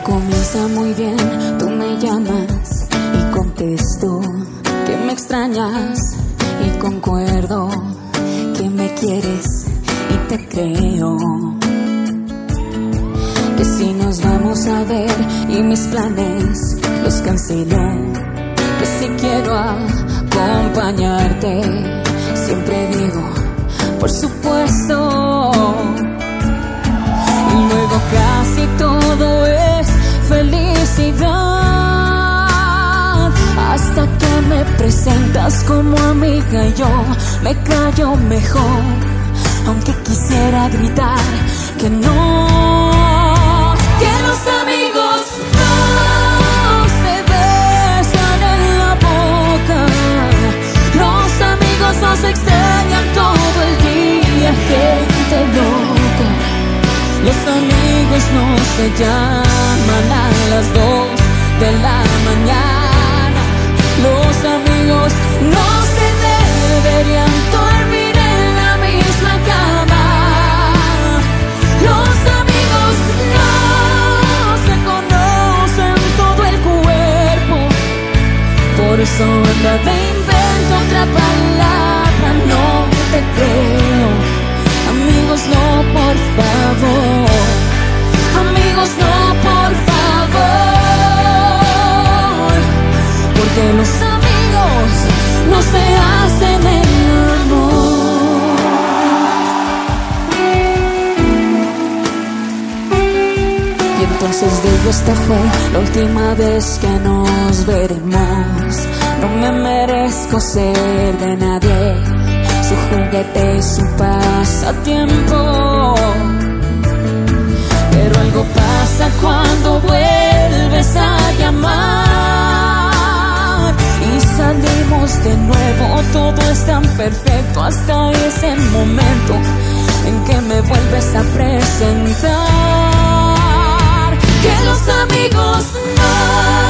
Comienza muy bien, tú me llamas y contesto que me extrañas y concuerdo que me quieres y te creo. Que si nos vamos a ver y mis planes los cancelo, que si quiero acompañarte, siempre digo, por supuesto. Y luego casi todo es felicidad, hasta que me presentas como amiga y yo me callo mejor, aunque quisiera gritar que no, que los amigos no se besan en la boca, los amigos no se extrañan todo el día, gente loca. Los amigos no se llaman a las 2 de la mañana. Los amigos no se deberían dormir en la misma cama. Los amigos no se conocen todo el cuerpo. Por eso anda de invento otra palabra, no te creo. Amigos, no, por favor. Amigos, no, por favor. Porque los amigos no se hacen el amor. Y entonces digo, esta fue la última vez que nos veremos. No me merezco ser de nadie, su juguete y su pasatiempo. Pero algo pasa cuando vuelves a llamar y salimos de nuevo. Todo es tan perfecto hasta ese momento en que me vuelves a presentar. Que los amigos no